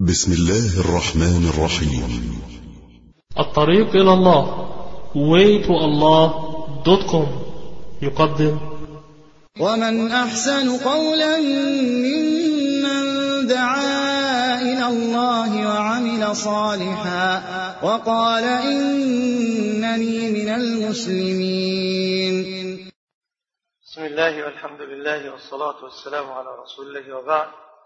بسم الله الرحمن الرحيم. الطريق إلى الله waytoallah.com يقدم ومن أحسن قولا ممن دعا إلى الله وعمل صالحا وقال إنني من المسلمين. بسم الله والحمد لله والصلاة والسلام على رسول الله وبعد.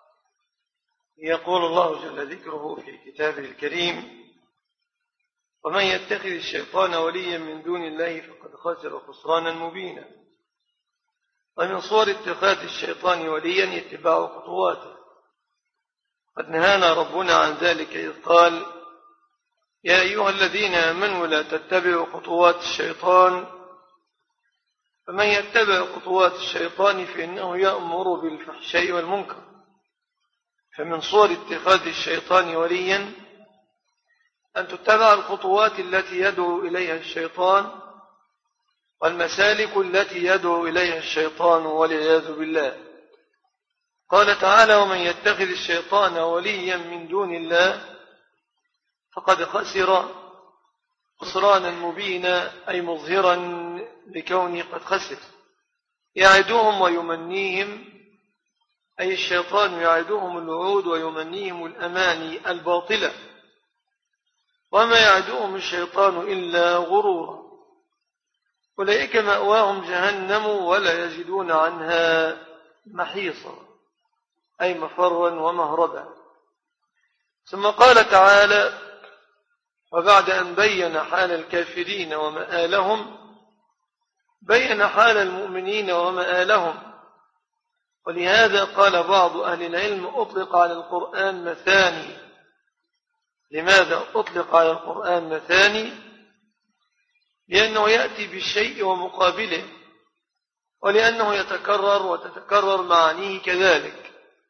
يقول الله جل ذكره في كتابه الكريم: ومن يتخذ الشيطان وليا من دون الله فقد خسر خسرانا مبينا. ومن صور اتخاذ الشيطان وليا اتباع خطواته. قد نهانا ربنا عن ذلك إذ قال: يا أيها الذين آمنوا لا تتبعوا خطوات الشيطان فمن يتبع خطوات الشيطان فإنه يأمر بالفحشاء والمنكر. فمن صور اتخاذ الشيطان وليا أن تتبع الخطوات التي يدعو إليها الشيطان والمسالك التي يدعو إليها الشيطان والعياذ بالله. قال تعالى: ومن يتخذ الشيطان وليا من دون الله فقد خسر خسرانا مبينا، أي مظهرا لكونه قد خسر. يعدهم ويمنيهم، أي الشيطان يعدهم الوعود ويمنيهم الأماني الباطلة، وما يعدهم الشيطان إلا غرورا. أولئك مأواهم جهنم ولا يجدون عنها محيصا، أي مفرا ومهربا. ثم قال تعالى: وبعد أن بين حال الكافرين ومآلهم بين حال المؤمنين ومآلهم. ولهذا قال بعض أهل العلم: أطلق على القرآن مثاني. لماذا أطلق على القرآن مثاني؟ لأنه يأتي بالشيء ومقابله، ولأنه يتكرر وتتكرر معانيه كذلك.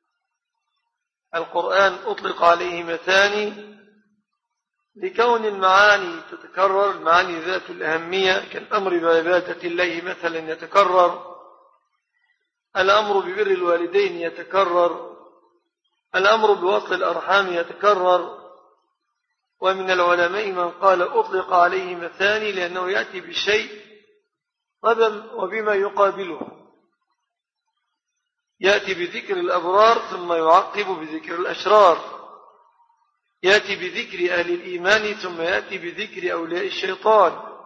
القرآن أطلق عليه مثاني لكون المعاني تتكرر، المعاني ذات الأهمية كالأمر بعبادة الله مثلا يتكرر، الأمر ببر الوالدين يتكرر، الأمر بوصل الأرحام يتكرر. ومن العلماء من قال أطلق عليه مثاني لأنه يأتي بالشيء وبما يقابله، يأتي بذكر الأبرار ثم يعقب بذكر الأشرار، يأتي بذكر أهل الإيمان ثم يأتي بذكر أولياء الشيطان.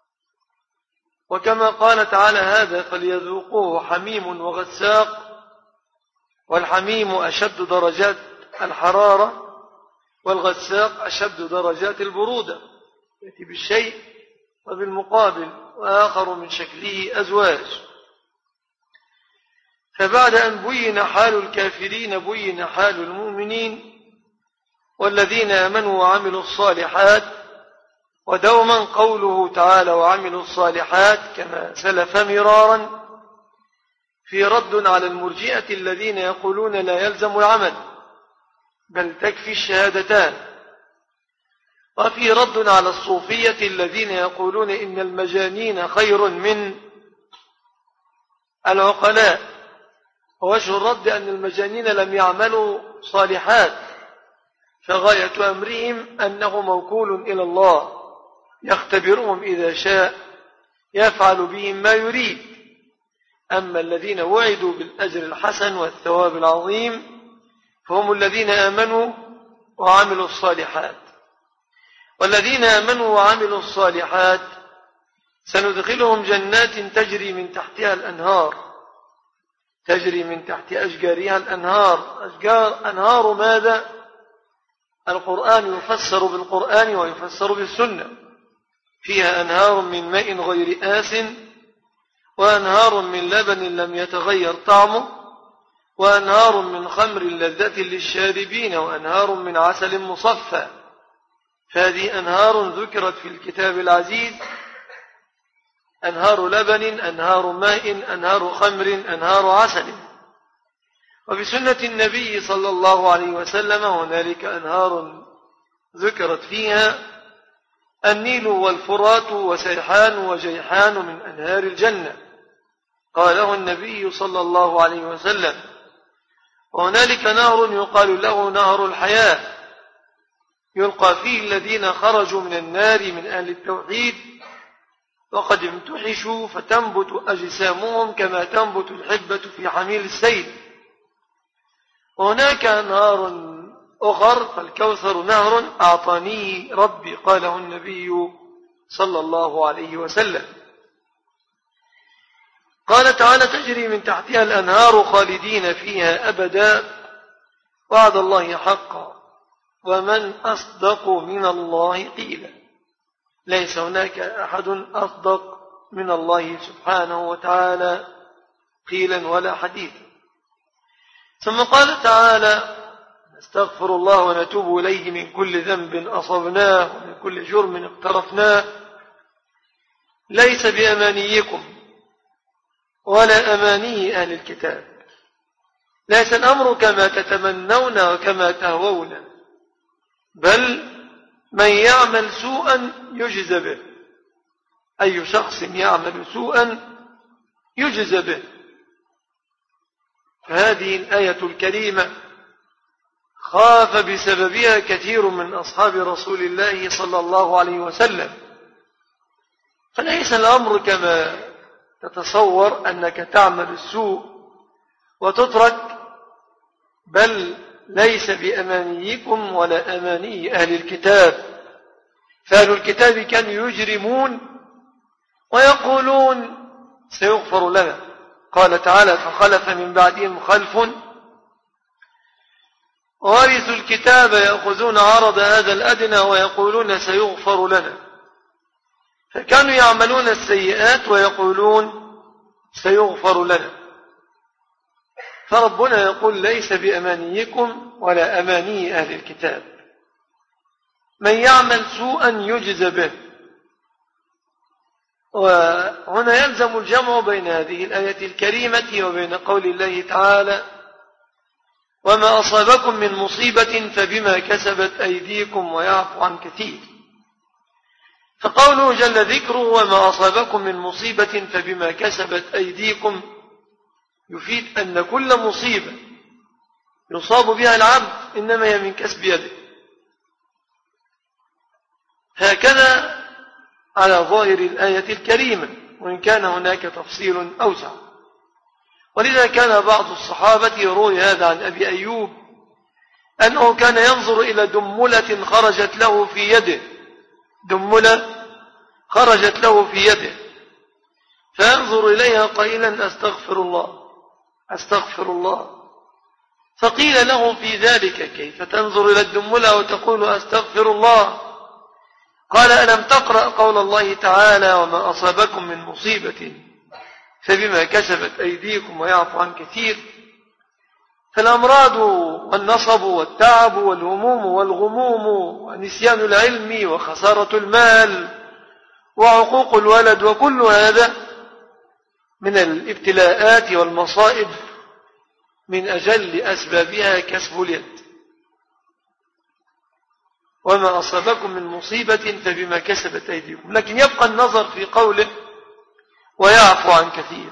وكما قال تعالى: هذا فليذوقوه حميم وغساق، والحميم أشد درجات الحرارة والغساق أشد درجات البرودة. يأتي بالشيء وبالمقابل، وآخر من شكله أزواج. فبعد أن بين حال الكافرين بين حال المؤمنين والذين آمنوا وعملوا الصالحات. ودوما قوله تعالى: وعملوا الصالحات كما سلف مرارا، في رد على المرجئة الذين يقولون لا يلزم العمل بل تكفي الشهادتان، وفي رد على الصوفية الذين يقولون إن المجانين خير من العقلاء. ووجه الرد أن المجانين لم يعملوا صالحات، فغاية أمرهم أنه موكول إلى الله يختبرهم إذا شاء يفعل بهم ما يريد. أما الذين وعدوا بالأجر الحسن والثواب العظيم فهم الذين آمنوا وعملوا الصالحات. والذين آمنوا وعملوا الصالحات سندخلهم جنات تجري من تحتها الأنهار، تجري من تحت أشجارها الأنهار. أنهار ماذا؟ القرآن يفسر بالقرآن ويفسر بالسنة. فيها أنهار من ماء غير آس، وأنهار من لبن لم يتغير طعمه، وأنهار من خمر لذة للشاربين، وأنهار من عسل مصفى. فهذه أنهار ذكرت في الكتاب العزيز: أنهار لبن، أنهار ماء، أنهار خمر، أنهار عسل. وبسنة النبي صلى الله عليه وسلم هنالك أنهار ذكرت فيها: النيل والفرات وسيحان وجيحان من أنهار الجنة. قاله النبي صلى الله عليه وسلم: وهنالك نهر يقال له نهر الحياة، يلقى فيه الذين خرجوا من النار من أهل التوحيد وقد امتحشوا فتنبت أجسامهم كما تنبت الحبة في حميل السيل. وهناك أنهار أخر، فالكوثر نهر أعطانيه ربي قاله النبي صلى الله عليه وسلم. قال تعالى: تجري من تحتها الأنهار خالدين فيها أبدا وعد الله حقا ومن أصدق من الله قيلا. ليس هناك أحد أصدق من الله سبحانه وتعالى قيلا ولا حديثا. ثم قال تعالى: نستغفر الله ونتوب إليه من كل ذنب أصبناه ومن كل جرم اقترفناه ليس بأمانيكم ولا أماني أهل الكتاب، ليس الأمر كما تتمنون وكما تهوون، بل من يعمل سوءا يجز به. أي شخص يعمل سوءا يجز به. فهذه الآية الكريمة خاف بسببها كثير من أصحاب رسول الله صلى الله عليه وسلم. فليس الأمر كما تتصور أنك تعمل السوء وتترك، بل ليس بأمانيكم ولا أماني أهل الكتاب. فأهل الكتاب كانوا يجرمون ويقولون سيغفر لنا. قال تعالى: فخلف من بعدهم خلف ورثوا الكتاب يأخذون عرض هذا الأدنى ويقولون سيغفر لنا. فكانوا يعملون السيئات ويقولون سيغفر لنا. فربنا يقول: ليس بأمانيكم ولا أماني أهل الكتاب، من يعمل سوءا يجز به. وهنا يلزم الجمع بين هذه الآية الكريمة وبين قول الله تعالى: وما أصابكم من مصيبة فبما كسبت أيديكم ويعفو عن كثير. فقوله جل ذكره: وما أصابكم من مصيبة فبما كسبت أيديكم، يفيد أن كل مصيبة يصاب بها العبد إنما هي من كسب يده. هكذا على ظاهر الآية الكريمة، وإن كان هناك تفصيل أوسع. ولذا كان بعض الصحابة يروي هذا عن أبي أيوب أنه كان ينظر إلى دملة خرجت له في يده، دملة خرجت له في يده، فينظر إليها قائلا: أستغفر الله أستغفر الله. فقيل له في ذلك: كيف تنظر إلى الدملة وتقول أستغفر الله؟ قال: ألم تقرأ قول الله تعالى: وما أصابكم من مصيبة فبما كسبت أيديكم ويعفو عن كثير. فالأمراض والنصب والتعب والهموم والغموم ونسيان العلم وخسارة المال وعقوق الولد وكل هذا من الابتلاءات والمصائب من أجل أسبابها كسب اليد. وما أصابكم من مصيبة فبما كسبت أيديكم. لكن يبقى النظر في قوله ويعفو عن كثير.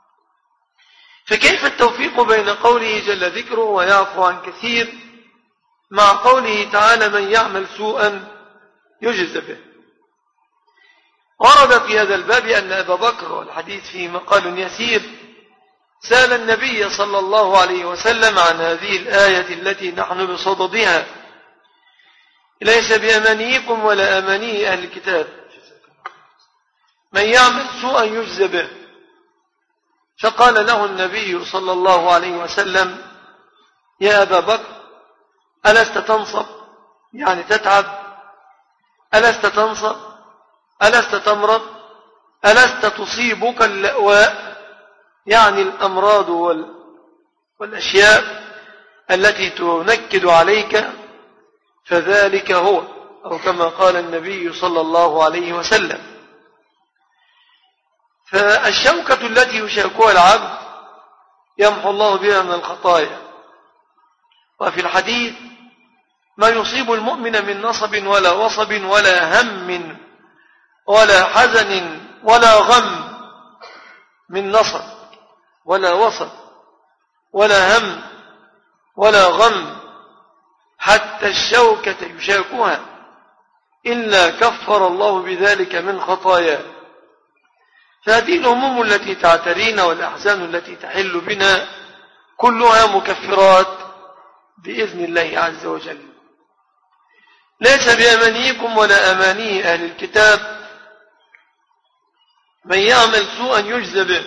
فكيف التوفيق بين قوله جل ذكره ويعفو عن كثير مع قوله تعالى: من يعمل سوءا يجز به؟ ورد في هذا الباب أن أبا بكر، والحديث فيه مقال يسير، سأل النبي صلى الله عليه وسلم عن هذه الآية التي نحن بصددها: ليس بأمانيكم ولا أماني أهل الكتاب، من يعمل سوءا يجز به. فقال له النبي صلى الله عليه وسلم: يا أبا بكر، ألست تنصب؟ يعني تتعب. ألست تنصب؟ ألست تمرض؟ ألست تصيبك اللأواء؟ يعني الأمراض والأشياء التي تنكد عليك، فذلك هو، أو كما قال النبي صلى الله عليه وسلم. فالشوكة التي يشاكها العبد يمحو الله بها من الخطايا. وفي الحديث: ما يصيب المؤمن من نصب ولا وصب ولا هم ولا حزن ولا غم، من نصب ولا وصب ولا هم ولا غم حتى الشوكة يشاكها إلا كفر الله بذلك من خطاياه. فهذه الهموم التي تعترينا والأحزان التي تحل بنا كلها مكفرات بإذن الله عز وجل. ليس بأمانيكم ولا أماني أهل الكتاب من يعمل سوءا يجزى به.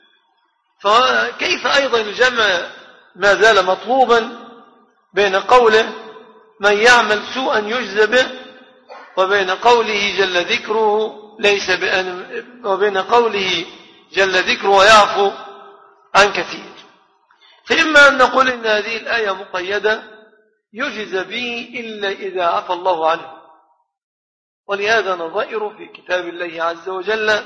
فكيف أيضا الجمع ما زال مطلوبا بين قوله من يعمل سوءا يجزى به وبين قوله جل ذكره وبين قوله جل ذكره ويعفو عن كثير. فإما أن نقول إن هذه الآية مقيدة يجزى به إلا إذا عفى الله عنه، ولهذا نظائر في كتاب الله عز وجل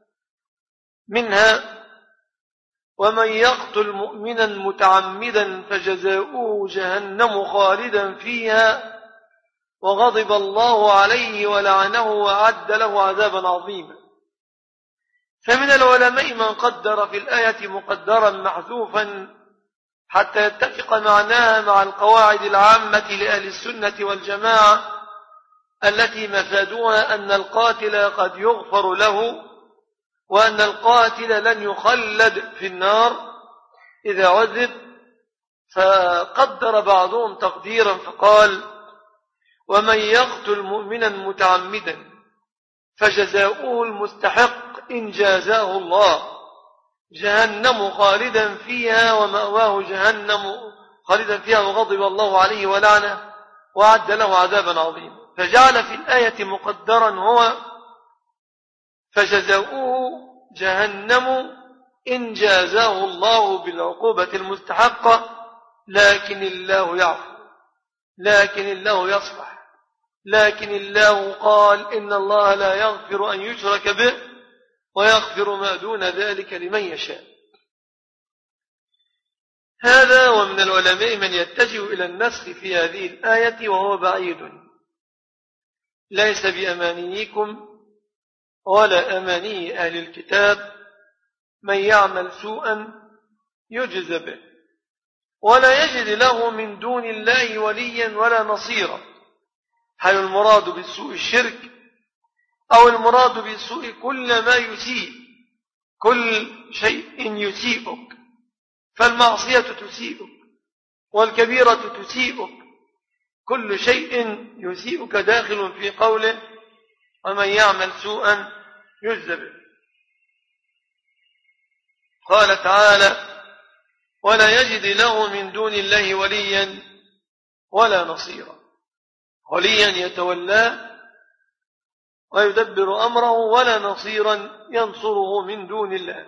منها ومن يقتل مؤمنا متعمدا فجزاؤه جهنم خالدا فيها وغضب الله عليه ولعنه وأعد له عذابا عظيما. فمن العلماء من قدر في الآية مقدرا محذوفا حتى يتفق معناها مع القواعد العامة لأهل السنة والجماعة التي مفادها أن القاتل قد يغفر له وأن القاتل لن يخلد في النار إذا عذب. فقدر بعضهم تقديرا فقال ومن يقتل مؤمنا متعمدا فجزاؤه المستحق إن جازاه الله جهنم خالدا فيها ومأواه جهنم خالدا فيها وغضب الله عليه ولعنه وأعد له عذابا عظيما. فجعل في الآية مقدرا هو فجزاؤه جهنم إن جازاه الله بالعقوبة المستحقة لكن الله يعفو لكن الله يصفح لكن الله قال إن الله لا يغفر أن يشرك به ويغفر ما دون ذلك لمن يشاء. هذا ومن العلماء من يتجه إلى النسخ في هذه الآية وهو بعيد، ليس بأمانيكم ولا أماني أهل الكتاب من يعمل سوءا يجزى به ولا يجد له من دون الله وليا ولا نصيرا. هل المراد بالسوء الشرك أو المراد بالسوء كل ما يسيء؟ كل شيء يسيئك، فالمعصية تسيئك والكبيرة تسيئك، كل شيء يسيئك داخل في قوله ومن يعمل سوءا يجزى به. قال تعالى ولا يجد له من دون الله وليا ولا نصيرا. وليا يتولاه ويدبر أمره ولا نصيرا ينصره من دون الله.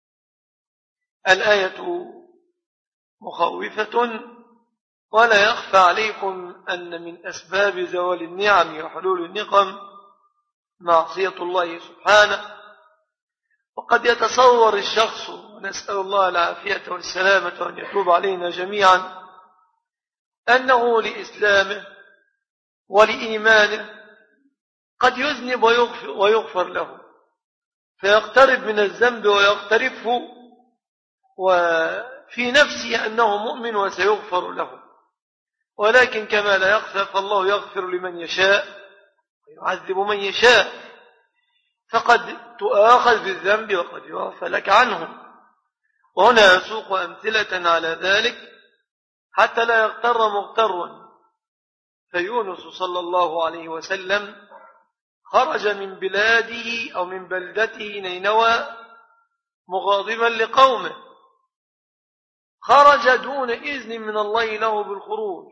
الآية مخوفة ولا يخفى عليكم أن من أسباب زوال النعم وحلول النقم معصية الله سبحانه. وقد يتصور الشخص ونسأل الله العافية والسلامة وأن يتوب علينا جميعا أنه لإسلامه ولإيمانه قد يذنب ويغفر له فيقترب من الذنب ويقترفه وفي نفسه أنه مؤمن وسيغفر له، ولكن كما لا يخفى فالله يغفر لمن يشاء ويعذب من يشاء، فقد تؤاخذ بالذنب وقد يعفى لك عنه. وهنا يسوق أمثلة على ذلك حتى لا يغتر مغتر. فيونس صلى الله عليه وسلم خرج من بلاده أو من بلدته نينوى مغاضبا لقومه، خرج دون إذن من الله له بالخروج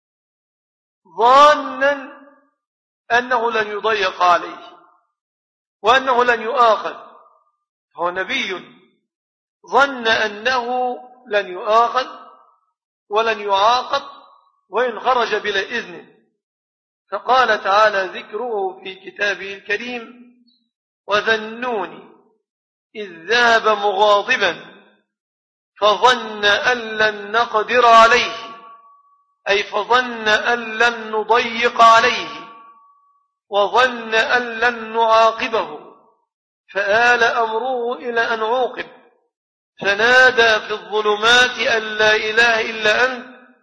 ظانا أنه لن يضيق عليه وأنه لن يؤاخذ. هو نبي ظن أنه لن يؤاخذ ولن يعاقب وإن خرج بلا إذن. فقال تعالى ذكره في كتابه الكريم وذا النون إذ ذهب مغاضبا فظن أن لن نقدر عليه، أي فظن أن لن نضيق عليه وظن أن لن نعاقبه فآل أمره إلى أن عوقب فنادى في الظلمات أن لا إله إلا أنت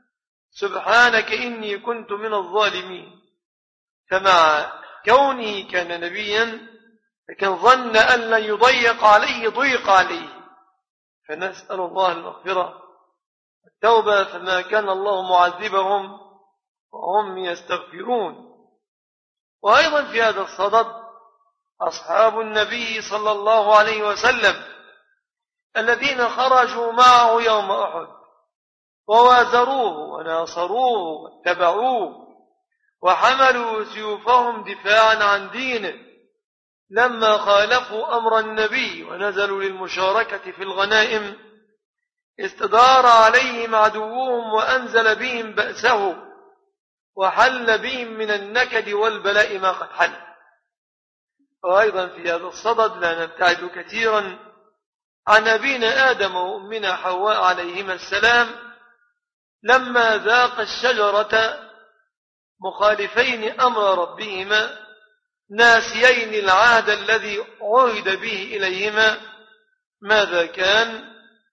سبحانك إني كنت من الظالمين. فمع كونه كان نبيا لكن ظن أن لن يضيق عليه ضيق عليه، فنسأل الله المغفرة والتوبة، فما كان الله معذبهم وهم يستغفرون. وأيضا في هذا الصدد أصحاب النبي صلى الله عليه وسلم الذين خرجوا معه يوم أحد ووازروه وناصروه واتبعوه وحملوا سيوفهم دفاعا عن دينه، لما خالفوا أمر النبي ونزلوا للمشاركة في الغنائم استدار عليهم عدوهم وأنزل بهم بأسه وحل بهم من النكد والبلاء ما قد حل. وأيضا في هذا الصدد لا نبتعد كثيرا عن أبينا آدم وأمنا حواء عليهما السلام لما ذاق الشجرة مخالفين أمر ربهما ناسيين العهد الذي عهد به إليهما، ماذا كان؟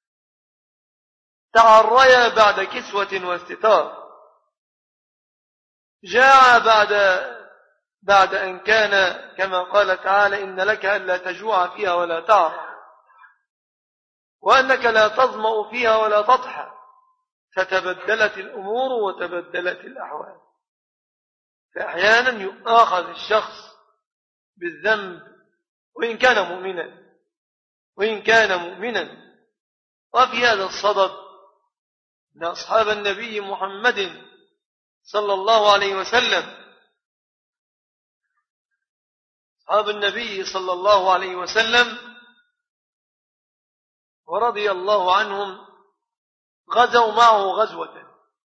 تعريا بعد كسوة واستتار، جاع بعد أن كان كما قال تعالى إن لك ألا تجوع فيها ولا تعرى وأنك لا تظمأ فيها ولا تضحى، فتبدلت الأمور وتبدلت الأحوال. فأحيانا يؤاخذ الشخص بالذنب وإن كان مؤمنا. وفي هذا الصدد أن أصحاب النبي محمد صلى الله عليه وسلم أصحاب النبي صلى الله عليه وسلم ورضي الله عنهم غزوا معه غزوة،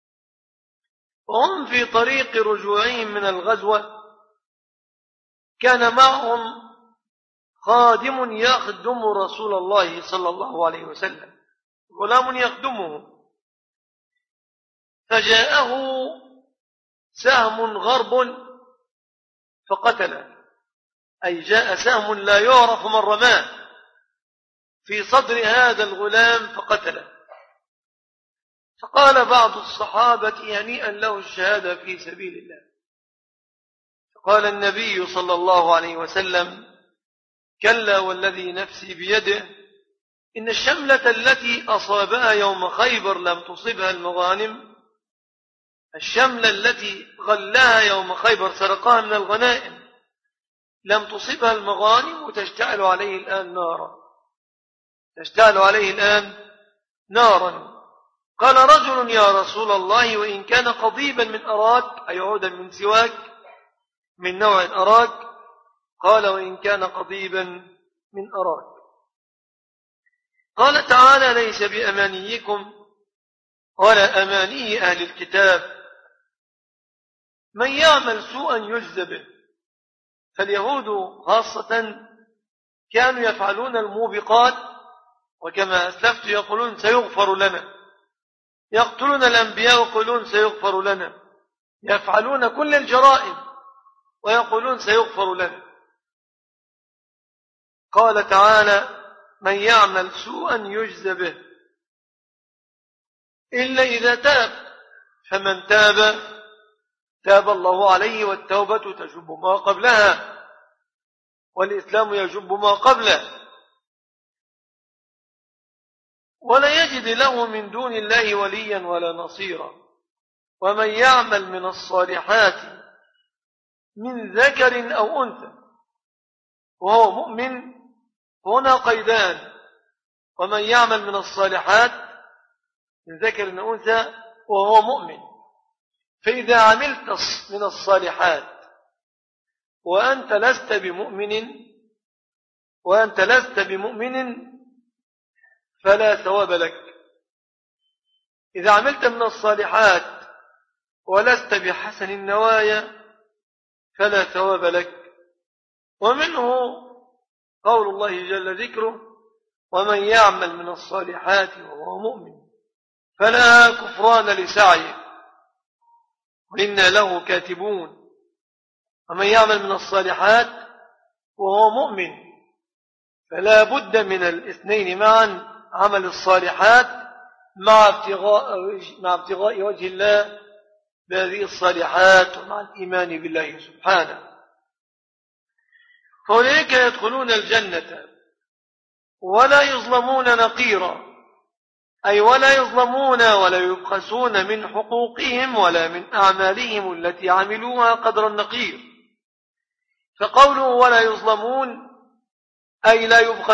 وهم في طريق رجوعهم من الغزوة كان معهم خادم يخدم رسول الله صلى الله عليه وسلم، غلام يخدمه، فجاءه سهم غرب فقتله، أي جاء سهم لا يعرف من رماه في صدر هذا الغلام فقتله. فقال بعض الصحابة هنيئا له الشهادة في سبيل الله. فقال النبي صلى الله عليه وسلم كلا والذي نفسي بيده إن الشملة التي أصابها يوم خيبر لم تصبها المغانم، الشملة التي غلها يوم خيبر سرقها من الغنائم لم تصبها المغانم وتشتعل عليه الآن نارا. قال رجل يا رسول الله وإن كان قضيبا من أراك، أي عودا من سواك من نوع أراك؟ قال وإن كان قضيبا من أراك. قال تعالى ليس بأمانيكم ولا أماني أهل الكتاب من يعمل سوءا يجزى به. فاليهود خاصة كانوا يفعلون الموبقات، وكما أسلفت يقولون سيغفر لنا، يقتلون الأنبياء ويقولون سيغفر لنا، يفعلون كل الجرائم ويقولون سيغفر لنا. قال تعالى من يعمل سوءا يجزى به إلا إذا تاب، فمن تاب الله عليه، والتوبة تجب ما قبلها، والإسلام يجب ما قبله، ولا يجد له من دون الله وليا ولا نصيرا. ومن يعمل من الصالحات من ذكر أو أنثى وهو مؤمن، هنا قيدان: ومن يعمل من الصالحات من ذكر أو أنثى وهو مؤمن. فإذا عملت من الصالحات وأنت لست بمؤمن فلا ثواب لك. إذا عملت من الصالحات ولست بحسن النوايا فلا ثواب لك. ومنه قول الله جل ذكره ومن يعمل من الصالحات وهو مؤمن فلا كفران لسعيه وإنا له كاتبون. ومن يعمل من الصالحات وهو مؤمن فلا بد من الاثنين معا، عمل الصالحات مع ابتغاء وجه الله بهذه الصالحات ومع الإيمان بالله سبحانه. فأولئك يدخلون الجنة ولا يظلمون نقيرا، أي ولا يظلمون ولا يبخسون من حقوقهم ولا من أعمالهم التي عملوها قدر النقير. فقوله ولا يظلمون أي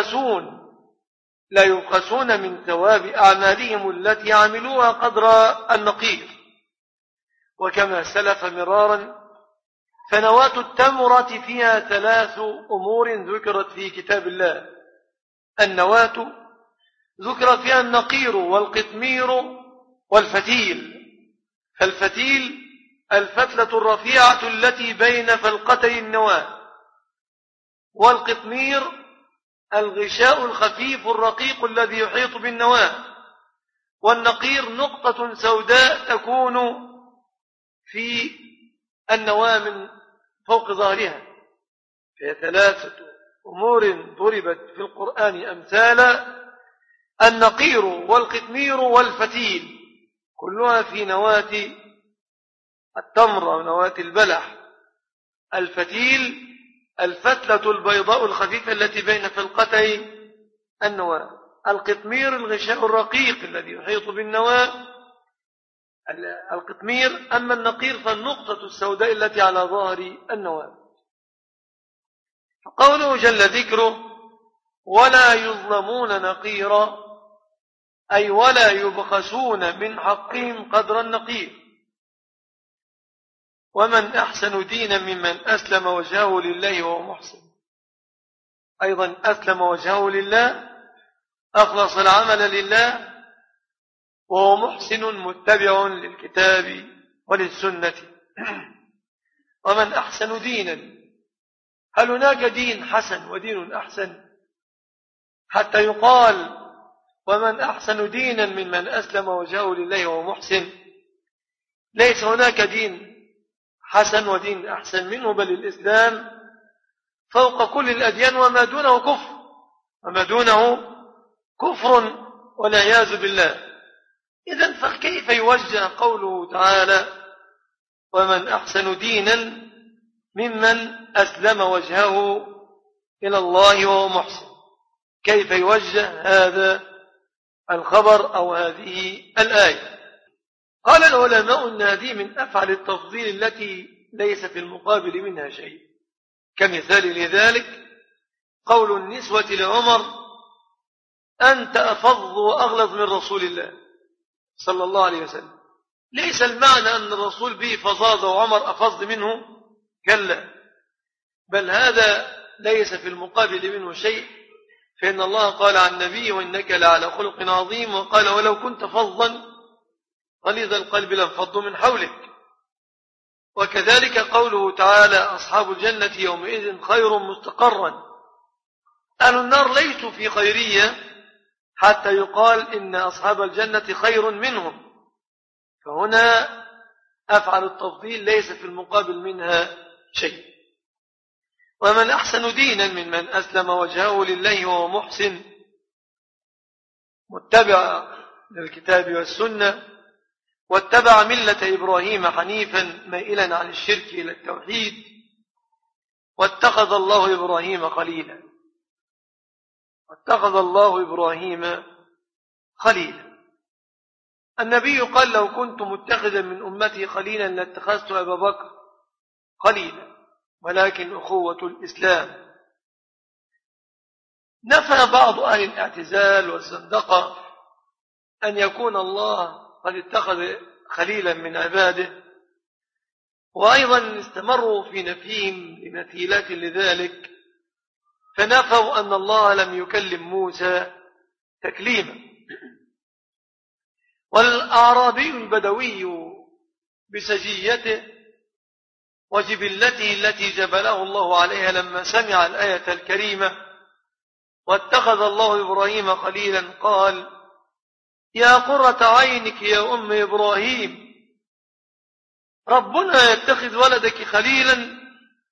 لا يبخسون من ثواب أعمالهم التي عملوها قدر النقير. وكما سلف مرارا فنواة التمرة فيها 3 أمور ذكرت في كتاب الله. النواة ذكر فيها النقير والقطمير والفتيل. فالفتيل الفتلة الرفيعة التي بين فلقتي النواة، والقطمير الغشاء الخفيف الرقيق الذي يحيط بالنواة، والنقير نقطة سوداء تكون في النواة من فوق ظهرها. فهي 3 أمور ضربت في القرآن أمثالا: النقير والقطمير والفتيل، كلها في نواة التمر ونواة البلح. الفتيل الفتلة البيضاء الخفيفة التي بين فلقتي النواة، القطمير الغشاء الرقيق الذي يحيط بالنواة القطمير، أما النقير فالنقطة السوداء التي على ظهر النواة. فقوله جل ذكره ولا يظلمون نقيرا، أي ولا يبخسون من حقهم قدر النقير. ومن أحسن دينا ممن أسلم وجهه لله وهو محسن، أيضا أسلم وجهه لله، أخلص العمل لله، وهو محسن متبع للكتاب وللسنة. ومن أحسن دينا، هل هناك دين حسن ودين أحسن حتى يقال ومن أحسن دينا ممن أسلم وجهه لله وهو محسن؟ ليس هناك دين حسن ودين أحسن منه، بل الإسلام فوق كل الأديان وما دونه كفر والعياذ بالله. إذن فكيف يوجه قوله تعالى ومن أحسن دينا ممن أسلم وجهه إلى الله وهو محسن؟ كيف يوجه هذا الخبر أو هذه الآية؟ قال العلماء أن هذه من أفعل التفضيل التي ليس في المقابل منها شيء. كمثال لذلك قول النسوة لعمر أنت أفض وأغلظ من رسول الله صلى الله عليه وسلم. ليس المعنى أن الرسول به فظاظة وعمر أفض منه، كلا، بل هذا ليس في المقابل منه شيء. فإن الله قال عن النبي وإنك لعلى خلق عظيم، وقال ولو كنت فظا غليظ القلب لانفضوا من حولك. وكذلك قوله تعالى أصحاب الجنة يومئذ خير مستقرا. أهل النار ليسوا في خيرية حتى يقال إن أصحاب الجنة خير منهم. فهنا أفعل التفضيل ليس في المقابل منها شيء. ومن أحسن دينا ممن أسلم وجهه لله وهو محسن متبع للكتاب والسنة، واتبع ملة إبراهيم حنيفا مائلا عن الشرك إلى التوحيد، واتخذ الله إبراهيم خليلا. النبي قال لو كنت متخذا من أمتي خليلا لاتخذت أبا بكر خليلا، ولكن أخوة الإسلام. نفى بعض أهل الاعتزال والزندقة أن يكون الله قد اتخذ خليلا من عباده، وأيضا استمروا في نفيهم لمثيلات لذلك، فنفوا أن الله لم يكلم موسى تكليما. والأعرابي البدوي بسجيته وجبلته التي جبله الله عليها لما سمع الآية الكريمة واتخذ الله إبراهيم خليلا قال يا قرة عينك يا أم إبراهيم، ربنا يتخذ ولدك خليلا؟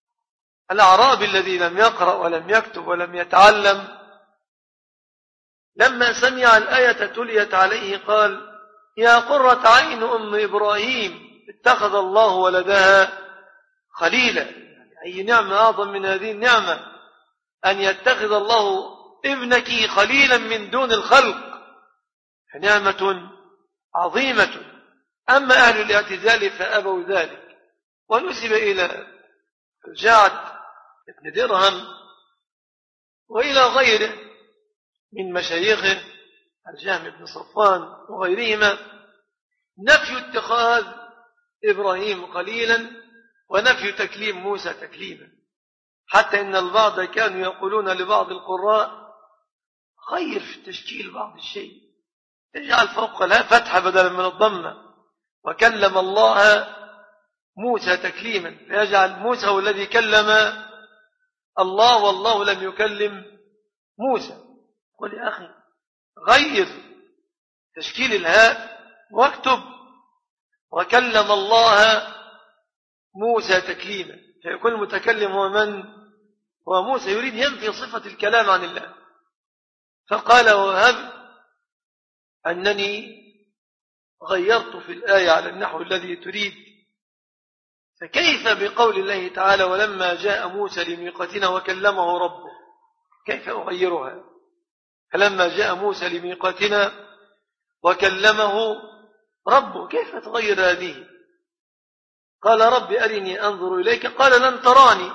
الأعرابي الذي لم يقرأ ولم يكتب ولم يتعلم لما سمع الآية تليت عليه قال: يا قرة عين أم إبراهيم اتخذ الله ولدها خليلا. يعني أي نعمة أعظم من هذه النعمة أن يتخذ الله ابنك خليلا من دون الخلق، فنعمة عظيمة. أما أهل الاعتزال فأبوا ذلك، ونسب إلى الجعد بن درهم وإلى غيره من مشايخه الجهم بن صفوان وغيرهما نفي اتخاذ إبراهيم خليلا ونفي تكليم موسى تكليما، حتى إن البعض كانوا يقولون لبعض القراء: غير في تشكيل بعض الشيء، اجعل فوق الهاء فتحة بدلا من الضمة، وكلم الله موسى تكليما، فيجعل موسى هو الذي كلم الله والله لم يكلم موسى. قل يا أخي غير تشكيل الهاء واكتب وكلم الله موسى تكليما، فيكون المتكلم هو من؟ هو موسى، يريد ينفي صفة الكلام عن الله. فقال: وهب أنني غيرت في الآية على النحو الذي تريد، فكيف بقول الله تعالى: ولما جاء موسى لميقاتنا وكلمه ربه، كيف أغيرها؟ فلما جاء موسى لميقاتنا وكلمه ربه، كيف تغير هذه؟ قال: رب أرني أنظر إليك، قال: لن تراني.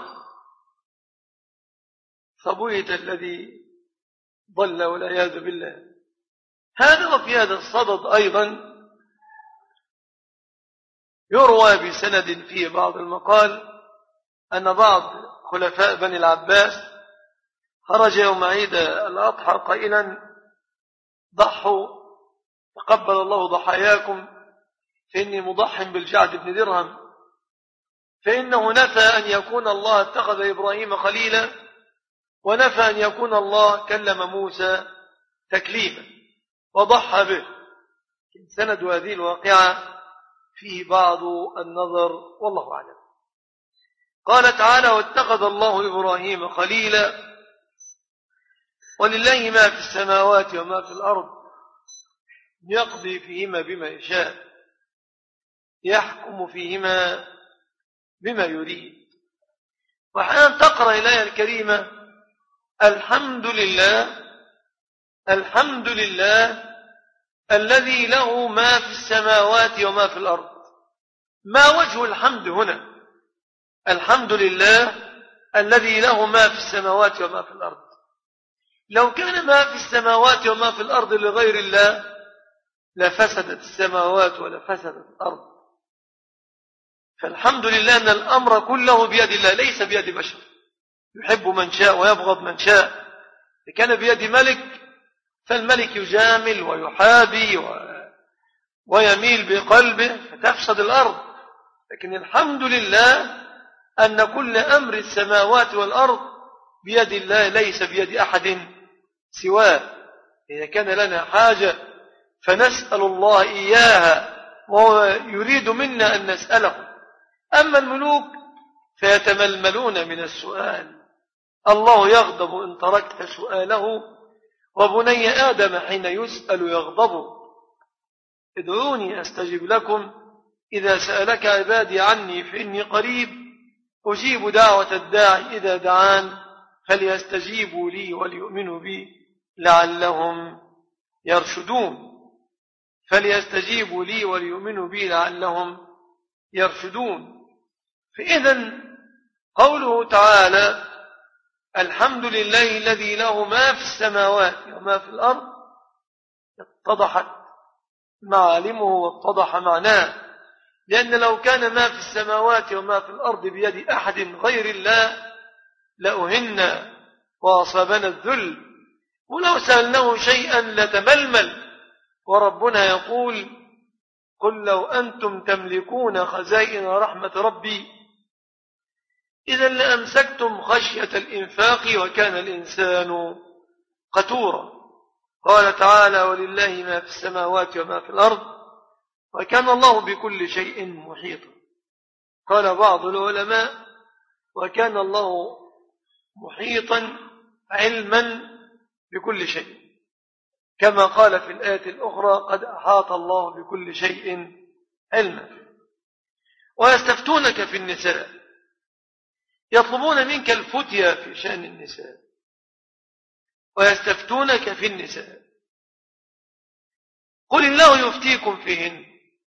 فبهت الذي ضل والعياذ بالله. هذا وفي هذا الصدد أيضا يروى بسند فيه بعض المقال أن بعض خلفاء بني العباس خرج يوم عيد الأضحى قائلا: ضحوا تقبل الله ضحاياكم فإني مضح بالجعد بن درهم، فإنه نفى أن يكون الله اتخذ إبراهيم خليلا، ونفى أن يكون الله كلم موسى تكليما، وضحى به. سند هذه الواقعة فيه بعض النظر والله أعلم. قال تعالى: واتخذ الله إبراهيم خليلا، ولله ما في السماوات وما في الأرض، يقضي فيهما بما يشاء، يحكم فيهما بما يريد. وأحيانا تقرأ الآية الكريمة: الحمد لله، الحمد لله الذي له ما في السماوات وما في الأرض. ما وجه الحمد هنا؟ الحمد لله الذي له ما في السماوات وما في الأرض. لو كان ما في السماوات وما في الأرض لغير الله لفسدت السماوات ولفسدت الأرض. فالحمد لله أن الأمر كله بيد الله ليس بيد بشر، يحب من شاء ويبغض من شاء. إذا كان بيد ملك فالملك يجامل ويحابي ويميل بقلبه فتفسد الأرض. لكن الحمد لله أن كل أمر السماوات والأرض بيد الله ليس بيد أحد سواه. إذا كان لنا حاجة فنسأل الله إياها وهو يريد منا أن نسأله. أما الملوك فيتململون من السؤال، الله يغضب إن تركت سؤاله، وبني آدم حين يسأل يغضب. ادعوني أستجب لكم، إذا سألك عبادي عني فإني قريب أجيب دعوة الداعي إذا دعان، فليستجيبوا لي وليؤمنوا بي لعلهم يرشدون. فليستجيبوا لي وليؤمنوا بي لعلهم يرشدون. فإذن قوله تعالى: الحمد لله الذي له ما في السماوات وما في الأرض، اتضحت معالمه واتضح معناه. لأن لو كان ما في السماوات وما في الأرض بيد أحد غير الله لأهنا وأصابنا الذل، ولو سألناه شيئا لتململ. وربنا يقول: قل لو أنتم تملكون خزائن رحمة ربي إذا لأمسكتم خشية الإنفاق وكان الإنسان قتورا. قال تعالى: ولله ما في السماوات وما في الأرض وكان الله بكل شيء محيطا. قال بعض العلماء: وكان الله محيطا علما بكل شيء. كما قال في الآية الأخرى قد أحاط الله بكل شيء علما. ويستفتونك في النساء، يطلبون منك الفتيا في شأن النساء. ويستفتونك في النساء قل الله يفتيكم فيهن.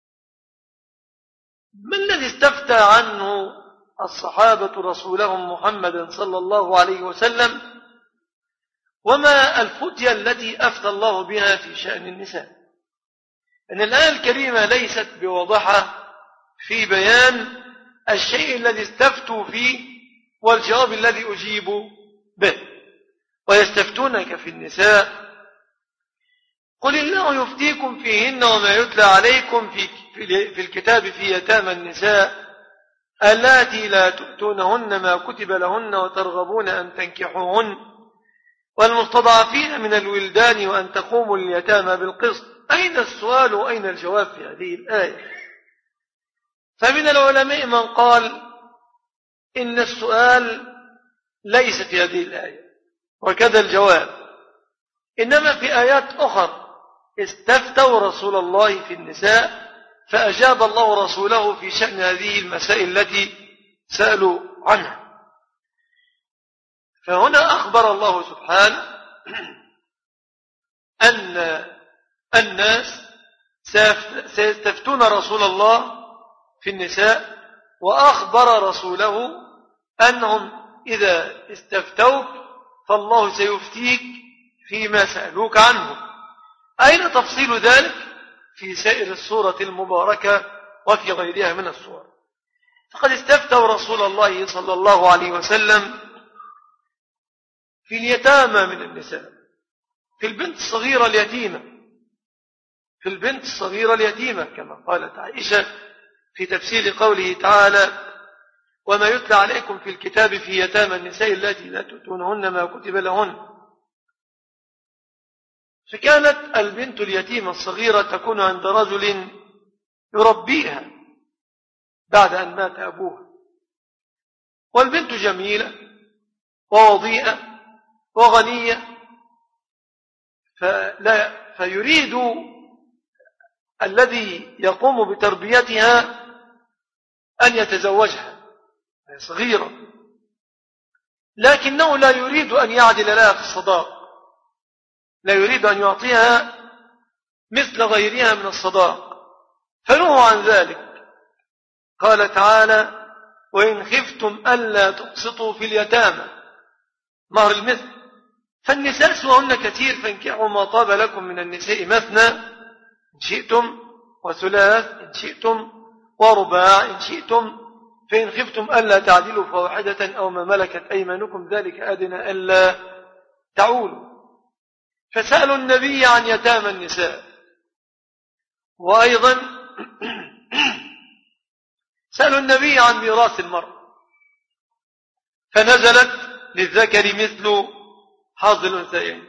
ما الذي استفتى عنه الصحابة رسولهم محمد صلى الله عليه وسلم، وما الفتيا التي أفتى الله بها في شأن النساء؟ أن الآية الكريمة ليست بواضحة في بيان الشيء الذي استفتوا فيه والجواب الذي أجيبوا به. ويستفتونك في النساء قل الله يفتيكم فيهن وما يتلى عليكم في الكتاب في يتامى النساء اللاتي لا تؤتونهن ما كتب لهن وترغبون أن تنكحوهن والمستضعفين من الولدان وأن تقوموا اليتامى بالقسط. أين السؤال وأين الجواب في هذه الآية؟ فمن العلماء من قال إن السؤال ليس في هذه الآية وكذا الجواب، إنما في آيات أخرى استفتوا رسول الله في النساء فأجاب الله رسوله في شأن هذه المسائل التي سألوا عنها. فهنا أخبر الله سبحانه أن الناس سيستفتون رسول الله في النساء، وأخبر رسوله أنهم إذا استفتوك فالله سيفتيك فيما سألوك عنه. أين تفصيل ذلك؟ في سائر السورة المباركة وفي غيرها من السور. فقد استفتوا رسول الله صلى الله عليه وسلم في اليتامى من النساء، في البنت الصغيرة اليتيمة، في البنت الصغيرة اليتيمة كما قالت عائشة في تفسير قوله تعالى وما يتلى عليكم في الكتاب في يتامى النساء التي لا تؤتونهن ما كتب لهن. فكانت البنت اليتيمة الصغيرة تكون عند رجل يربيها بعد أن مات أبوها، والبنت جميلة ووضيئة وغنية، فيريد الذي يقوم بتربيتها أن يتزوجها، هي صغيرة، لكنه لا يريد أن يعدل لها في الصداق، لا يريد أن يعطيها مثل غيرها من الصداق، فنهوا عن ذلك. قال تعالى وإن خفتم ألا تقسطوا في اليتامى مهر المثل فالنساء سواهن كثير فانكحوا ما طاب لكم من النساء مثنى إن شئتم وثلاث إن شئتم ورباع إن شئتم فإن خفتم ألا تعدلوا فواحدة أو ما ملكت أيمانكم ذلك أدنى ألا تعولوا. فسألوا النبي عن يتامى النساء، وأيضا سألوا النبي عن ميراث المرأة، فنزلت للذكر مثل حظ الأنثيين.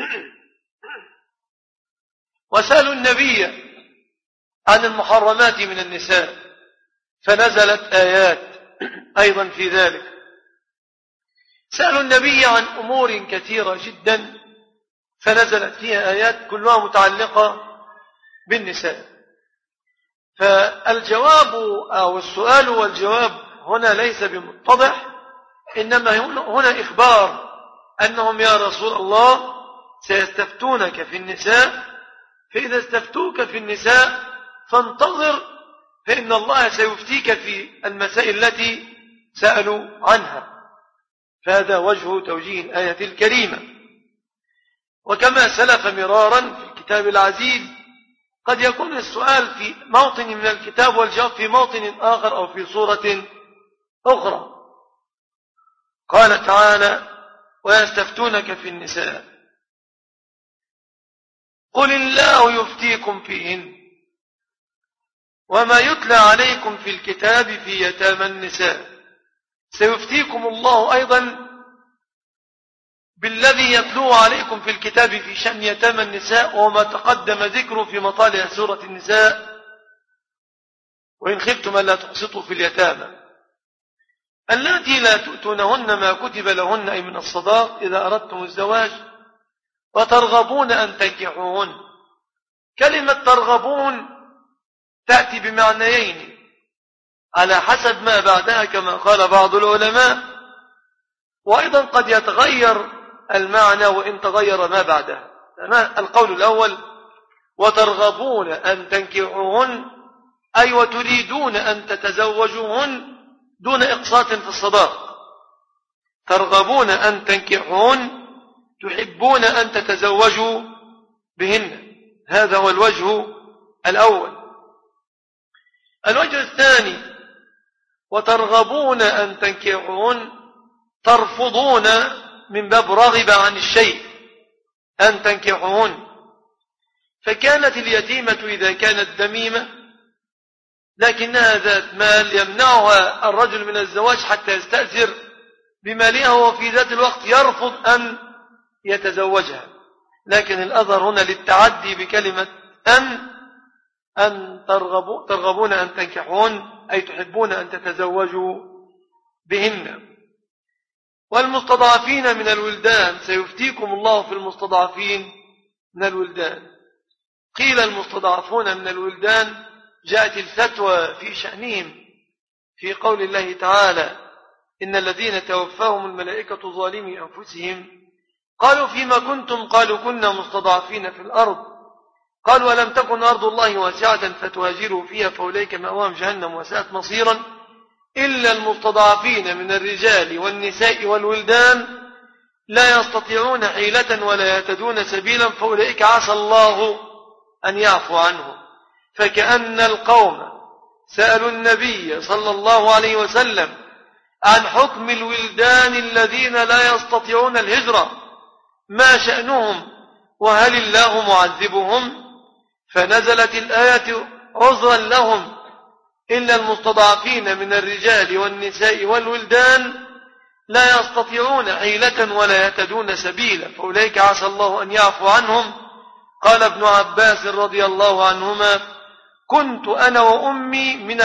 وسألوا النبي عن المحرمات من النساء، فنزلت آيات أيضا في ذلك. سألوا النبي عن أمور كثيرة جدا فنزلت فيها آيات كلها متعلقة بالنساء. فالجواب أو السؤال والجواب هنا ليس بمتضح، إنما هنا إخبار أنهم يا رسول الله سيستفتونك في النساء، فإذا استفتوك في النساء فانتظر فإن الله سيفتيك في المسائل التي سألوا عنها. فهذا وجه توجيه الآية الكريمة. وكما سلف مرارا في الكتاب العزيز قد يكون السؤال في موطن من الكتاب والجواب في موطن آخر أو في صورة أخرى. قال تعالى ويستفتونك في النساء قل الله يفتيكم فيهن وما يتلى عليكم في الكتاب في يتامى النساء. سيفتيكم الله أيضا بالذي يتلوه عليكم في الكتاب في شأن يتامى النساء وما تقدم ذكره في مطالع سورة النساء وإن خفتم ألا تقسطوا في اليتامى اللاتي لا تؤتونهن ما كتب لهن أي من الصداق إذا أردتم الزواج وترغبون أن تنكحوهن. كلمة ترغبون تأتي بمعنيين على حسب ما بعدها كما قال بعض العلماء، وأيضا قد يتغير المعنى وإن تغير ما بعدها. القول الأول وترغبون أن تنكحوهن أي وتريدون أن تتزوجوهن دون إقساط في الصداق. ترغبون أن تنكحوهن تحبون أن تتزوجوا بهن. هذا هو الوجه الأول. الوجه الثاني وترغبون أن تنكحوهن ترفضون من باب رغب عن الشيء أن تنكحوهن. فكانت اليتيمة إذا كانت دميمة لكنها ذات مال يمنعها الرجل من الزواج حتى يستأثر بمالها وفي ذات الوقت يرفض أن يتزوجها، لكن الأثر هنا للتعدي بكلمة أن ترغبون أن تنكحون أي تحبون أن تتزوجوا بهن. والمستضعفين من الولدان سيفتيكم الله في المستضعفين من الولدان. قيل المستضعفون من الولدان جاءت الفتوى في شأنهم في قول الله تعالى إن الذين توفاهم الملائكة ظالمي أنفسهم قالوا فيما كنتم قالوا كنا مستضعفين في الأرض قالوا ولم تكن أرض الله واسعة فتهاجروا فيها فأولئك مأواهم جهنم وساءت مصيرا إلا المستضعفين من الرجال والنساء والولدان لا يستطيعون حيلة ولا يهتدون سبيلا فأولئك عسى الله أن يعفو عنهم. فكأن القوم سألوا النبي صلى الله عليه وسلم عن حكم الولدان الذين لا يستطيعون الهجرة ما شأنهم وهل الله معذبهم؟ فنزلت الآية عذرا لهم إلا المستضعفين من الرجال والنساء والولدان لا يستطيعون حيلة ولا يهتدون سبيلا فأولئك عسى الله أن يعفو عنهم. قال ابن عباس رضي الله عنهما كنت أنا وأمي من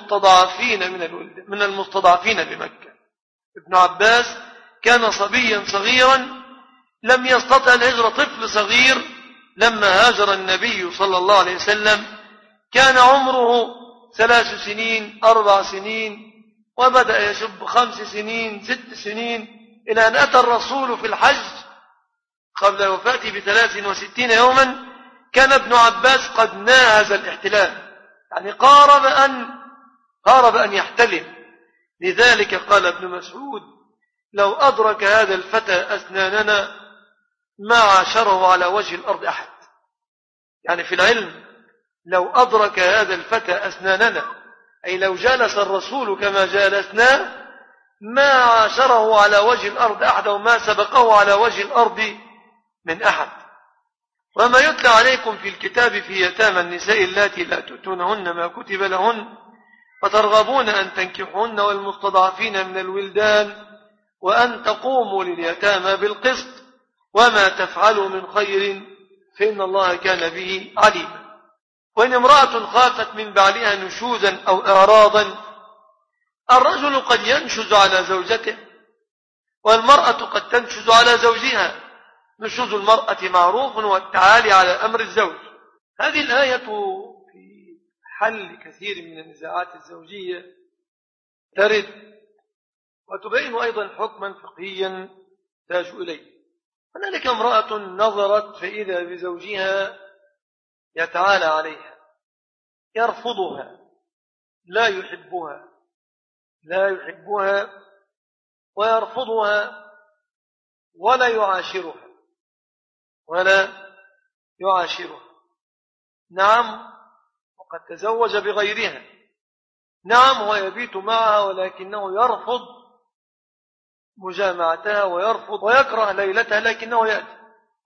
المستضعفين بمكة. ابن عباس كان صبيا صغيرا لم يستطع الهجرة، طفل صغير لما هاجر النبي صلى الله عليه وسلم كان عمره 3 سنين 4 سنين وبدأ يشب 5 سنين 6 سنين إلى أن أتى الرسول في الحج قبل وفاته ب63 يوما كان ابن عباس قد ناهز الاحتلال، يعني قارب أن يحتلم. لذلك قال ابن مسعود لو أدرك هذا الفتى أسناننا ما عاشره على وجه الأرض أحد. يعني في العلم لو أدرك هذا الفتى أسناننا أي لو جالس الرسول كما جالسنا ما عاشره على وجه الأرض أحد وما سبقه على وجه الأرض من أحد. وما يتلى عليكم في الكتاب في يتامى النساء اللاتي لا تؤتونهن ما كتب لهن وترغبون أن تنكحوهن والمستضعفين من الولدان وأن تقوموا لليتامى بالقسط وما تفعلوا من خير فإن الله كان به عليما. وإن امرأة خافت من بعلها نشوزا أو إعراضا الرجل قد ينشز على زوجته والمرأة قد تنشز على زوجها. نشوز المرأة معروف والتعالي على أمر الزوج. هذه الآية في حل كثير من النزاعات الزوجية ترد وتبين أيضا حكما فقهيا تحتاج إليه. هنالك امرأة نظرت فإذا بزوجها يتعالى عليها يرفضها لا يحبها ويرفضها ولا يعاشرها. نعم وقد تزوج بغيرها، نعم هو يبيت معها ولكنه يرفض مجامعتها ويرفض ويكره ليلتها لكنه يأتي.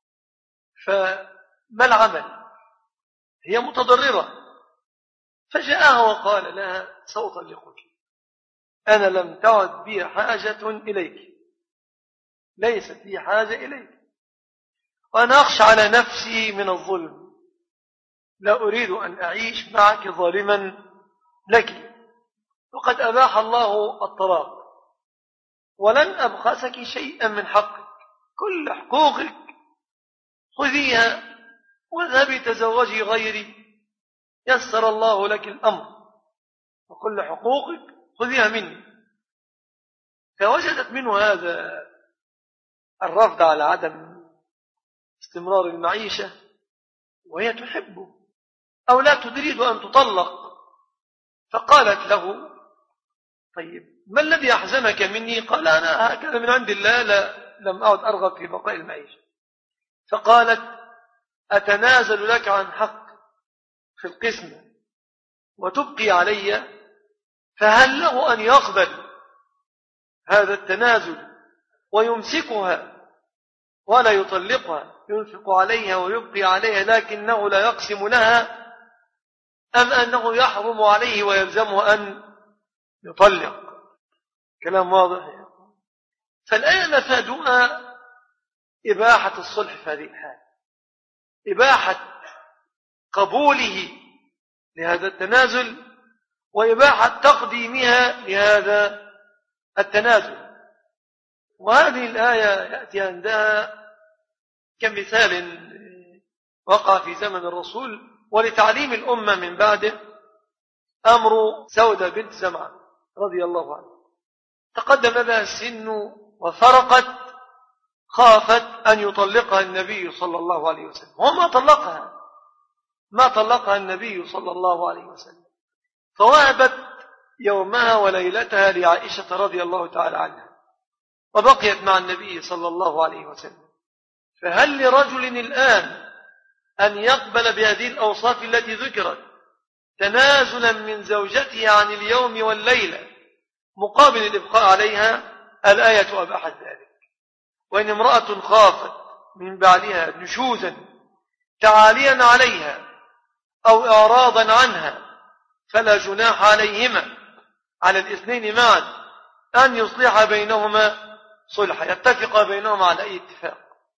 فما العمل؟ هي متضررة. فجاءها وقال لها سأطلقك، أنا لم تعد بي حاجة إليك، ليست لي حاجة إليك، وأنا أخشى على نفسي من الظلم، لا أريد أن أعيش معك ظالما لك، وقد أباح الله الطلاق ولن أبخسك شيئا من حقك، كل حقوقك خذيها واذهبي تزوجي غيري، يسر الله لك الأمر وكل حقوقك خذيها مني. فوجدت منه هذا الرفض على عدم استمرار المعيشة، وهي تحبه أو لا تريد أن تطلق. فقالت له: طيب ما الذي أحزنك مني؟ قال: أنا هكذا من عند الله، لم أعد أرغب في بقاء المعيشة. فقالت: أتنازل لك عن حق في القسمة وتبقي علي، فهل له أن يقبل هذا التنازل ويمسكها ولا يطلقها، ينفق عليها ويبقي عليها لكنه لا يقسم لها، أم أنه يحرم عليه ويلزمه أن يطلق؟ كلام واضح. فالآية مفادها إباحة الصلح في هذه الحال، إباحة قبوله لهذا التنازل وإباحة تقديمها لهذا التنازل. وهذه الآية يأتي عندها كمثال وقع في زمن الرسول ولتعليم الأمة من بعده، أمر سودة بنت زمعة رضي الله عنها. تقدم بها السن وفرقت، خافت أن يطلقها النبي صلى الله عليه وسلم، وما طلقها، ما طلقها النبي صلى الله عليه وسلم، فوهبت يومها وليلتها لعائشة رضي الله تعالى عنها، وبقيت مع النبي صلى الله عليه وسلم. فهل لرجل الآن أن يقبل بهذه الأوصاف التي ذكرت تنازلا من زوجته عن اليوم والليلة مقابل الإبقاء عليها؟ الآية أباحت ذلك. وإن امرأة خافت من بعلها نشوزا تعاليا عليها أو إعراضا عنها فلا جناح عليهما، على الاثنين معا، أن يصلح بينهما صلحا، يتفق بينهما على أي اتفاق.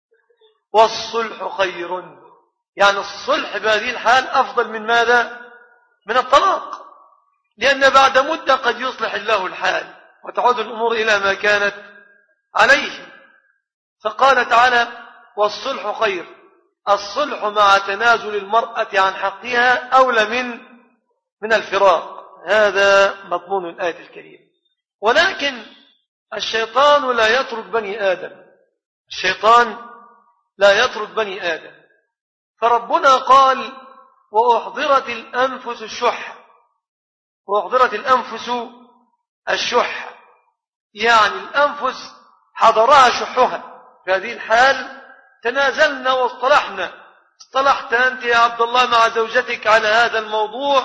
والصلح خير، يعني الصلح بهذه الحال أفضل من ماذا؟ من الطلاق، لأن بعد مدة قد يصلح الله الحال وتعود الأمور إلى ما كانت عليه. فقال تعالى: والصلح خير. الصلح مع تنازل المرأة عن حقها أولى من الفراق، هذا مضمون الآية الكريمة. ولكن الشيطان لا يترك بني آدم، الشيطان لا يترك بني آدم. فربنا قال: وأحضرت الأنفس الشح، وأحضرت الأنفس الشح، يعني الأنفس حضرها شحها. في هذه الحال تنازلنا واصطلحنا، اصطلحت أنت يا عبد الله مع زوجتك على هذا الموضوع،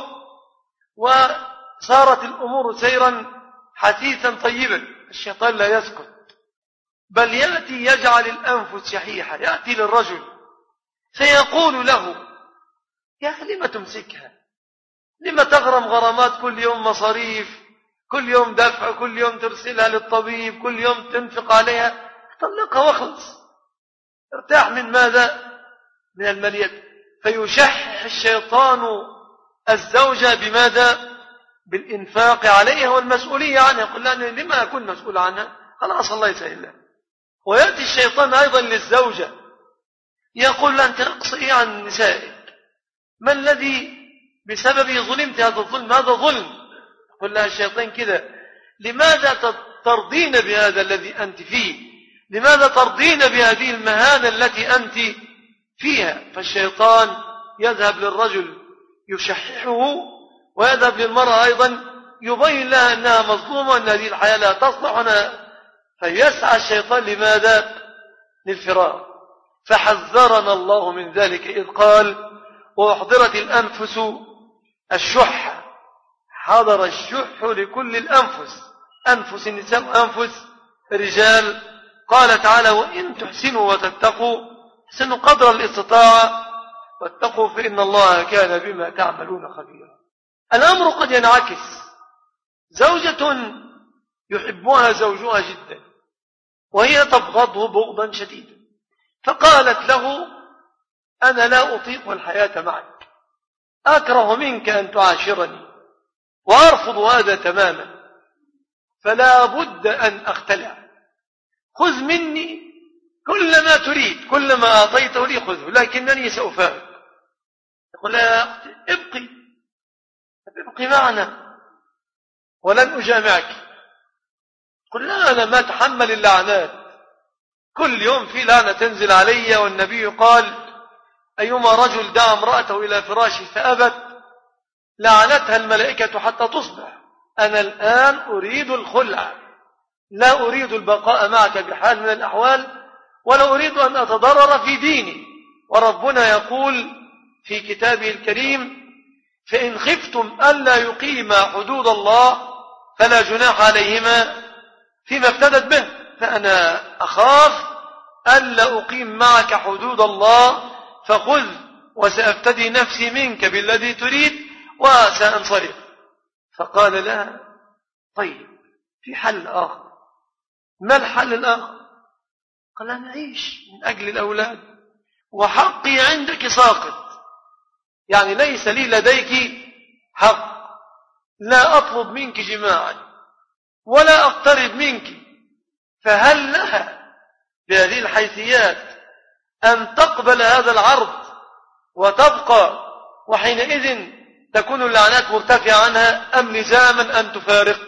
وصارت الأمور سيرا حثيثا طيبا. الشيطان لا يسكت، بل يأتي يجعل الأنفس شحيحة، يأتي للرجل فيقول له: يا أخي لما تمسكها؟ لما تغرم غرامات كل يوم، مصاريف كل يوم، دفع كل يوم، ترسلها للطبيب كل يوم، تنفق عليها؟ طلقها واخلص، ارتاح من ماذا؟ من الملية. فيشحح الشيطان الزوجة بماذا؟ بالإنفاق عليها والمسؤولية عنها. يقول لها: لما أكون مسؤول عنها؟ خلاص الله يسهل لها. ويأتي الشيطان أيضا للزوجة يقول لها: أنت أقصي عن نسائك، ما الذي بسببه ظلمت هذا الظلم؟ هذا ظلم. يقول لها الشيطان كده: لماذا ترضين بهذا الذي أنت فيه؟ لماذا ترضين بهذه المهانة التي أنت فيها؟ فالشيطان يذهب للرجل يشححه، ويذهب للمرأة أيضا يبين لها أنها مظلومة، أن هذه الحياة لا تصلح. فيسعى الشيطان لماذا؟ للفراق. فحذرنا الله من ذلك إذ قال: وأحضرت الأنفس الشح. حضر الشح لكل الأنفس، أنفس النساء وأنفس الرجال. قال تعالى: وإن تحسنوا وتتقوا، احسنوا قدر الاستطاعة، واتقوا فإن الله كان بما تعملون خبيرا. الأمر قد ينعكس، زوجة يحبها زوجها جدا وهي تبغضه بغضا شديدا، فقالت له: أنا لا أطيق الحياة معك، أكره منك أن تعاشرني، وأرفض هذا تماما، فلا بد أن أختلع، خذ مني كلما تريد كلما أعطيته لي خذه لكنني سأفارق. يقول لا يا أختي ابقي معنا ولن أجامعك. قل لا أنا ما أتحمل اللعنات، كل يوم في لعنة تنزل علي، والنبي قال أيما رجل دعا امرأته إلى فراشه فأبت لعنتها الملائكة حتى تصبح. أنا الآن أريد الخلع، لا أريد البقاء معك بحال من الأحوال، ولا أريد أن أتضرر في ديني. وربنا يقول في كتابه الكريم فإن خفتم ألا يقيما حدود الله فلا جناح عليهما فيما افتدت به. فأنا أخاف ألا أقيم معك حدود الله، فخذ وسأفتدي نفسي منك بالذي تريد وسأنصرف. فقال لها طيب في حل آخر. ما الحل الآخر؟ قال أنا أعيش من أجل الأولاد وحقي عندك ساقط، يعني ليس لي لديك حق، لا أطلب منك جماعا ولا أقترب منك، فهل لها بهذه الحيثيات أن تقبل هذا العرض وتبقى، وحينئذ تكون اللعنات مرتفعة عنها، أم لزاما أن تفارق؟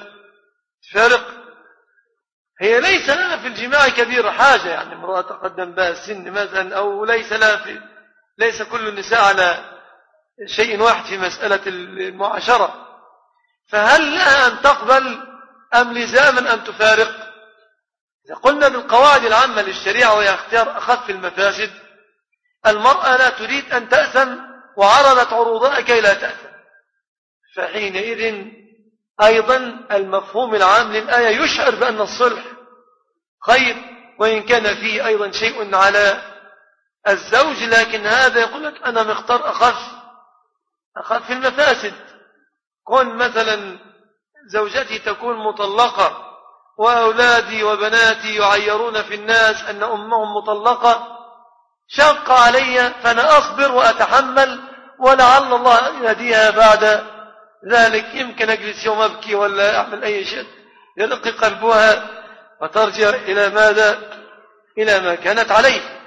هي ليس لها في الجماع كبير حاجة، يعني امرأة تقدم بها السن مثلا، أو ليس كل النساء على شيء واحد في مسألة المعاشرة، فهل لها أن تقبل أم لزاما أن تفارق؟ إذا قلنا بالقواعد العامة للشريعة وهي اختيار أخف المفاسد، المرأة لا تريد أن تأثم وعرضت عروضها كي لا تأثم، فحينئذ أيضا المفهوم العام للآية يشعر بأن الصلح خير، وإن كان فيه أيضا شيء على الزوج، لكن هذا يقول لك أنا مختار أخف المفاسد. كون مثلا زوجتي تكون مطلقة وأولادي وبناتي يعيرون في الناس أن أمهم مطلقة، شق علي، فأنا أصبر وأتحمل، ولعل الله يهديها بعد ذلك. يمكن أجلس يوم أبكي ولا أعمل أي شيء يلقي قلبها وترجع إلى ماذا؟ إلى ما كانت عليه.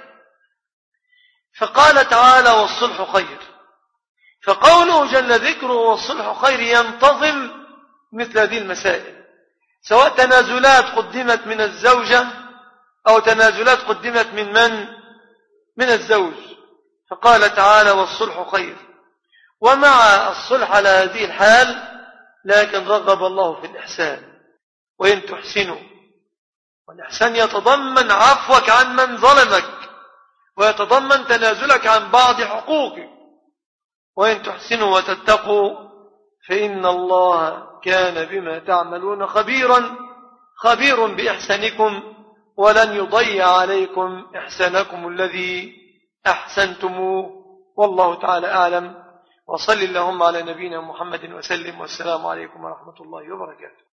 فقال تعالى والصلح خير. فقوله جل ذكره والصلح خير ينتظم مثل هذه المسائل، سواء تنازلات قدمت من الزوجة أو تنازلات قدمت من الزوج. فقال تعالى والصلح خير. ومع الصلح على هذه الحال لكن رغب الله في الإحسان، وإن تحسنوا، والإحسان يتضمن عفوك عن من ظلمك، ويتضمن تنازلك عن بعض حقوقك، وإن تحسنوا وتتقوا فإن الله كان بما تعملون خبير بإحسانكم، ولن يضيع عليكم إحسانكم الذي أحسنتموه. والله تعالى أعلم، وصل اللهم على نبينا محمد وسلم، والسلام عليكم ورحمة الله وبركاته.